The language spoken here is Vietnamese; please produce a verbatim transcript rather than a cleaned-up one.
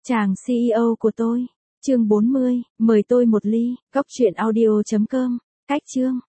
Chàng xê e ô của tôi. Chương bốn mươi, mời tôi một ly. Cốc truyện audio chấm com. Cách chương.